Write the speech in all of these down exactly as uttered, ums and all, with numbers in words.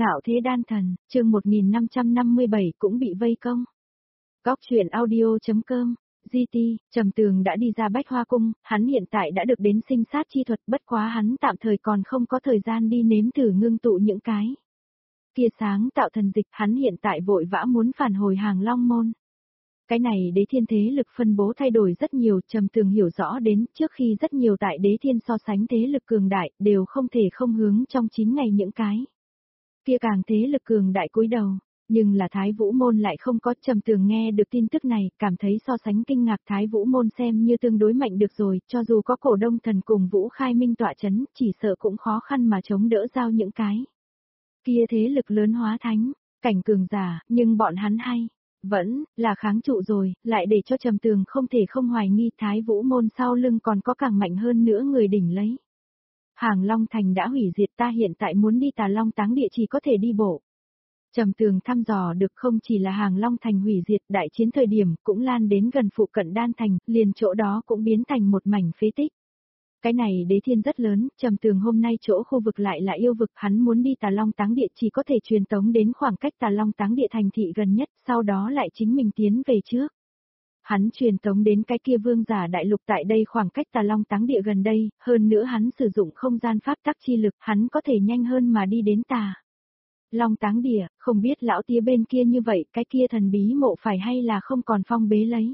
Ngạo thế đan thần, chương một nghìn năm trăm năm mươi bảy cũng bị vây công. Góc truyện audio.com, giê tê, Trầm Tường đã đi ra Bách Hoa Cung, hắn hiện tại đã được đến sinh sát chi thuật, bất quá hắn tạm thời còn không có thời gian đi nếm thử ngưng tụ những cái kia sáng tạo thần dịch, hắn hiện tại vội vã muốn phản hồi Hàng Long Môn. Cái này đế thiên thế lực phân bố thay đổi rất nhiều, Trầm Tường hiểu rõ đến, trước khi rất nhiều tại đế thiên so sánh thế lực cường đại, đều không thể không hướng trong chín ngày những cái kia càng thế lực cường đại cúi đầu, nhưng là Thái Vũ Môn lại không có. Trầm Tường nghe được tin tức này, cảm thấy so sánh kinh ngạc. Thái Vũ Môn xem như tương đối mạnh được rồi, cho dù có Cổ Đông Thần cùng Vũ Khai Minh tọa chấn, chỉ sợ cũng khó khăn mà chống đỡ giao những cái kia thế lực lớn hóa thánh, cảnh cường giả, nhưng bọn hắn hay vẫn là kháng trụ rồi, lại để cho Trầm Tường không thể không hoài nghi Thái Vũ Môn sau lưng còn có càng mạnh hơn nữa người đỉnh lấy. Hàng Long Thành đã hủy diệt, ta hiện tại muốn đi Tà Long Táng Địa chỉ có thể đi bộ. Trầm Tường thăm dò được không chỉ là Hàng Long Thành hủy diệt, đại chiến thời điểm cũng lan đến gần phụ cận Đan Thành, liền chỗ đó cũng biến thành một mảnh phế tích. Cái này đế thiên rất lớn, Trầm Tường hôm nay chỗ khu vực lại là yêu vực, hắn muốn đi Tà Long Táng Địa chỉ có thể truyền tống đến khoảng cách Tà Long Táng Địa thành thị gần nhất, sau đó lại chính mình tiến về trước. Hắn truyền tống đến cái kia vương giả đại lục, tại đây khoảng cách Tà Long Táng Địa gần đây, hơn nữa hắn sử dụng không gian pháp tắc chi lực, hắn có thể nhanh hơn mà đi đến Tà Long Táng Địa. Không biết lão tía bên kia như vậy, cái kia thần bí mộ phải hay là không còn phong bế lấy.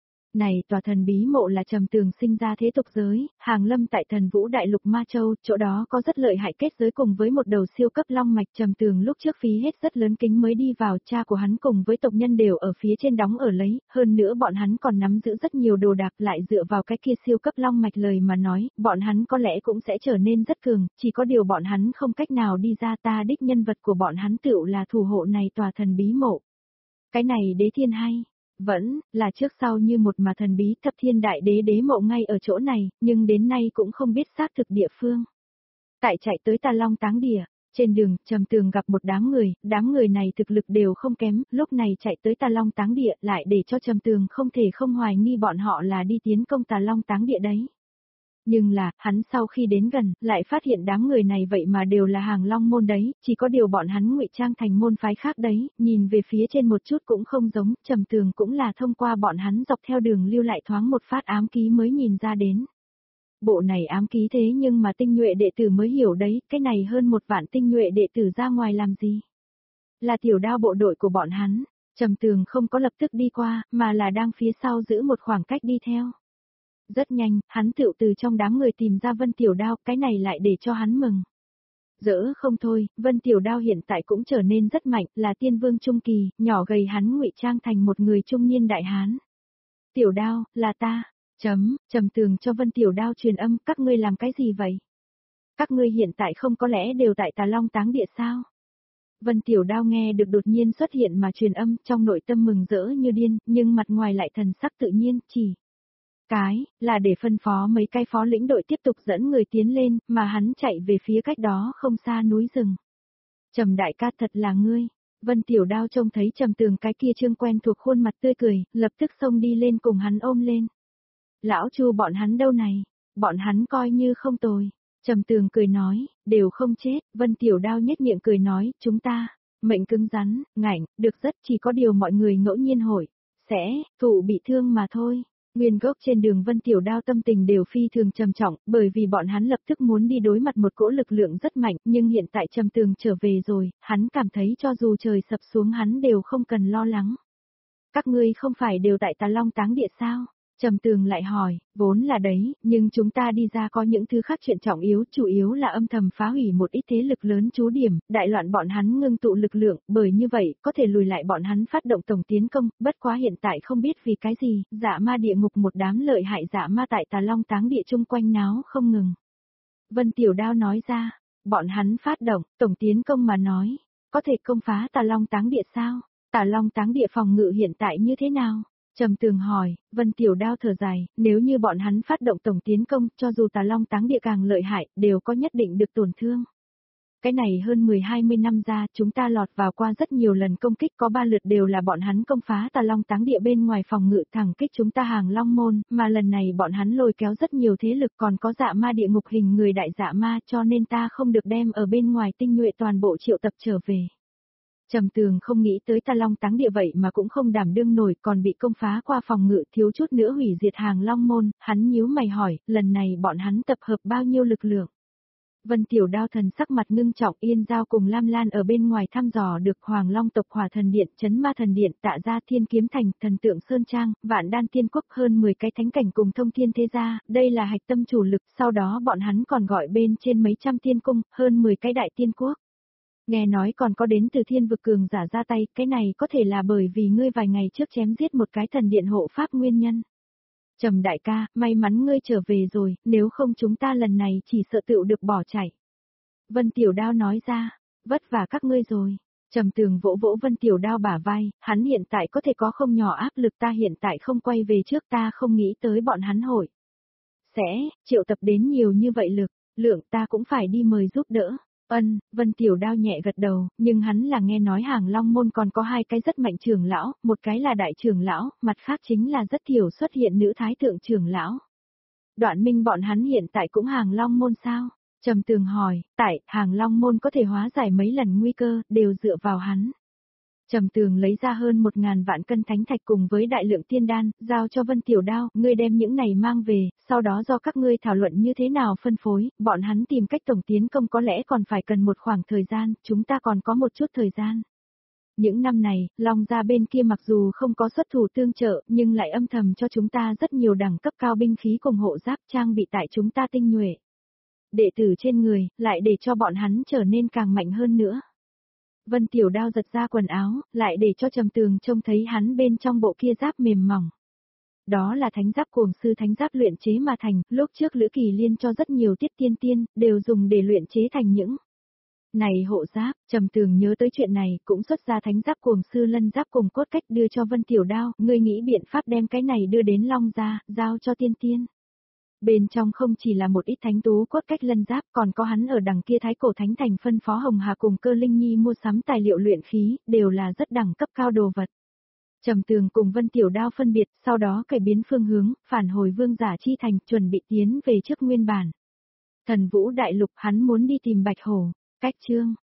Này tòa thần bí mộ là Trầm Tường sinh ra thế tục giới, hàng lâm tại thần vũ đại lục Ma Châu, chỗ đó có rất lợi hại kết giới cùng với một đầu siêu cấp long mạch. Trầm Tường lúc trước phí hết rất lớn kính mới đi vào, cha của hắn cùng với tộc nhân đều ở phía trên đóng ở lấy, hơn nữa bọn hắn còn nắm giữ rất nhiều đồ đạc, lại dựa vào cái kia siêu cấp long mạch lời mà nói, bọn hắn có lẽ cũng sẽ trở nên rất cường, chỉ có điều bọn hắn không cách nào đi ra. Ta đích nhân vật của bọn hắn tựu là thủ hộ này tòa thần bí mộ. Cái này đế thiên hay vẫn là trước sau như một mà thần bí. Thập Thiên Đại Đế đế mộ ngay ở chỗ này, nhưng đến nay cũng không biết xác thực địa phương. Tại chạy tới Tà Long Táng Địa, trên đường, Trầm Tường gặp một đám người, đám người này thực lực đều không kém, lúc này chạy tới Tà Long Táng Địa, lại để cho Trầm Tường không thể không hoài nghi bọn họ là đi tiến công Tà Long Táng Địa đấy. Nhưng là, hắn sau khi đến gần, lại phát hiện đám người này vậy mà đều là Hàng Long Môn đấy, chỉ có điều bọn hắn ngụy trang thành môn phái khác đấy, nhìn về phía trên một chút cũng không giống. Trầm Tường cũng là thông qua bọn hắn dọc theo đường lưu lại thoáng một phát ám ký mới nhìn ra đến. Bộ này ám ký thế nhưng mà tinh nhuệ đệ tử mới hiểu đấy, cái này hơn một vạn tinh nhuệ đệ tử ra ngoài làm gì? Là tiểu đao bộ đội của bọn hắn. Trầm Tường không có lập tức đi qua, mà là đang phía sau giữ một khoảng cách đi theo. Rất nhanh, hắn tựu từ trong đám người tìm ra Vân Tiểu Đao, cái này lại để cho hắn mừng dỡ không thôi. Vân Tiểu Đao hiện tại cũng trở nên rất mạnh, là tiên vương trung kỳ, nhỏ gầy hắn ngụy trang thành một người trung niên đại hán. Tiểu Đao, là ta. Chấm, Trầm Tường cho Vân Tiểu Đao truyền âm, các ngươi làm cái gì vậy? Các ngươi hiện tại không có lẽ đều tại Tà Long Táng Địa sao? Vân Tiểu Đao nghe được đột nhiên xuất hiện mà truyền âm, trong nội tâm mừng rỡ như điên, nhưng mặt ngoài lại thần sắc tự nhiên, chỉ cái, là để phân phó mấy cái phó lĩnh đội tiếp tục dẫn người tiến lên, mà hắn chạy về phía cách đó không xa núi rừng. Trầm đại ca, thật là ngươi. Vân Tiểu Đao trông thấy Trầm Tường cái kia trương quen thuộc khuôn mặt tươi cười, lập tức xông đi lên cùng hắn ôm lên. Lão Chu bọn hắn đâu này? Bọn hắn coi như không tồi. Trầm Tường cười nói, đều không chết. Vân Tiểu Đao nhếch miệng cười nói, chúng ta, mệnh cứng rắn, ngạnh, được rất, chỉ có điều mọi người ngẫu nhiên hội sẽ, thụ bị thương mà thôi. Nguyên gốc trên đường Vân Tiểu Đao tâm tình đều phi thường trầm trọng, bởi vì bọn hắn lập tức muốn đi đối mặt một cỗ lực lượng rất mạnh, nhưng hiện tại Trầm Tường trở về rồi, hắn cảm thấy cho dù trời sập xuống hắn đều không cần lo lắng. Các ngươi không phải đều tại Tà Long Táng Địa sao? Trầm Tường lại hỏi, vốn là đấy, nhưng chúng ta đi ra có những thứ khác chuyện trọng yếu, chủ yếu là âm thầm phá hủy một ít thế lực lớn trú điểm, đại loạn bọn hắn ngưng tụ lực lượng, bởi như vậy, có thể lùi lại bọn hắn phát động tổng tiến công, bất quá hiện tại không biết vì cái gì, Dạ Ma địa ngục một đám lợi hại Dạ Ma tại Tà Long Táng Địa chung quanh náo không ngừng. Vân Tiểu Đao nói ra, bọn hắn phát động, tổng tiến công mà nói, có thể công phá Tà Long Táng Địa sao? Tà Long Táng Địa phòng ngự hiện tại như thế nào? Trầm Tường hỏi. Vân Tiểu Đao thở dài, nếu như bọn hắn phát động tổng tiến công, cho dù Tà Long Táng Địa càng lợi hại, đều có nhất định được tổn thương. Cái này hơn mười hai mươi năm ra, chúng ta lọt vào qua rất nhiều lần công kích, có ba lượt đều là bọn hắn công phá Tà Long Táng Địa bên ngoài phòng ngự thẳng kích chúng ta Hàng Long môn, mà lần này bọn hắn lôi kéo rất nhiều thế lực, còn có dạ ma địa ngục hình người đại dạ ma, cho nên ta không được đem ở bên ngoài tinh nhuệ toàn bộ triệu tập trở về. Trầm Tường không nghĩ tới Tà Long Táng Địa vậy mà cũng không đảm đương nổi, còn bị công phá qua phòng ngự, thiếu chút nữa hủy diệt Hàng Long môn, hắn nhíu mày hỏi, lần này bọn hắn tập hợp bao nhiêu lực lượng? Vân Tiểu Đao thần sắc mặt ngưng trọng, Yên Giao cùng Lam Lan ở bên ngoài thăm dò được Hoàng Long tộc Hỏa Thần Điện, Chấn Ma Thần Điện, Tạ Gia Thiên Kiếm Thành, Thần Tượng Sơn Trang, Vạn Đan Tiên Quốc hơn mười cái thánh cảnh cùng thông thiên thế gia, đây là hạch tâm chủ lực, sau đó bọn hắn còn gọi bên trên mấy trăm tiên cung, hơn mười cái đại tiên quốc. Nghe nói còn có đến từ thiên vực cường giả ra tay, cái này có thể là bởi vì ngươi vài ngày trước chém giết một cái thần điện hộ pháp nguyên nhân. Trầm đại ca, may mắn ngươi trở về rồi, nếu không chúng ta lần này chỉ sợ tựu được bỏ chạy. Vân Tiểu Đao nói ra, vất vả các ngươi rồi. Trầm Tường vỗ vỗ Vân Tiểu Đao bả vai, hắn hiện tại có thể có không nhỏ áp lực, ta hiện tại không quay về trước, ta không nghĩ tới bọn hắn hội. Sẽ, triệu tập đến nhiều như vậy lực, lượng ta cũng phải đi mời giúp đỡ. Ân, Vân Tiểu Đao nhẹ gật đầu, nhưng hắn là nghe nói Hàng Long môn còn có hai cái rất mạnh trưởng lão, một cái là đại trưởng lão, mặt khác chính là rất thiểu xuất hiện nữ thái thượng trưởng lão. Đoạn Minh bọn hắn hiện tại cũng Hàng Long môn sao? Trầm Tường hỏi, tại Hàng Long môn có thể hóa giải mấy lần nguy cơ, đều dựa vào hắn. Trầm Tường lấy ra hơn một ngàn vạn cân thánh thạch cùng với đại lượng tiên đan, giao cho Vân Tiểu Đao, ngươi đem những này mang về, sau đó do các ngươi thảo luận như thế nào phân phối, bọn hắn tìm cách tổng tiến công có lẽ còn phải cần một khoảng thời gian, chúng ta còn có một chút thời gian. Những năm này, Long Gia bên kia mặc dù không có xuất thủ tương trợ, nhưng lại âm thầm cho chúng ta rất nhiều đẳng cấp cao binh khí cùng hộ giáp trang bị tại chúng ta tinh nhuệ. Đệ tử trên người, lại để cho bọn hắn trở nên càng mạnh hơn nữa. Vân Tiểu Đao giật ra quần áo, lại để cho Trầm Tường trông thấy hắn bên trong bộ kia giáp mềm mỏng. Đó là thánh giáp cuồng sư thánh giáp luyện chế mà thành, lúc trước Lữ Kỳ Liên cho rất nhiều tiết tiên tiên, đều dùng để luyện chế thành những này hộ giáp. Trầm Tường nhớ tới chuyện này, cũng xuất ra thánh giáp cuồng sư lân giáp cùng cốt cách đưa cho Vân Tiểu Đao, ngươi nghĩ biện pháp đem cái này đưa đến Long Gia, giao cho tiên tiên. Bên trong không chỉ là một ít thánh tú cốt cách lân giáp, còn có hắn ở đằng kia Thái Cổ Thánh Thành phân phó Hồng Hà cùng Cơ Linh Nhi mua sắm tài liệu luyện khí, đều là rất đẳng cấp cao đồ vật. Trầm Tường cùng Vân Tiểu Đao phân biệt, sau đó cải biến phương hướng, phản hồi Vương Giả Chi Thành, chuẩn bị tiến về trước nguyên bản. Thần Vũ Đại Lục hắn muốn đi tìm Bạch Hổ, cách chương.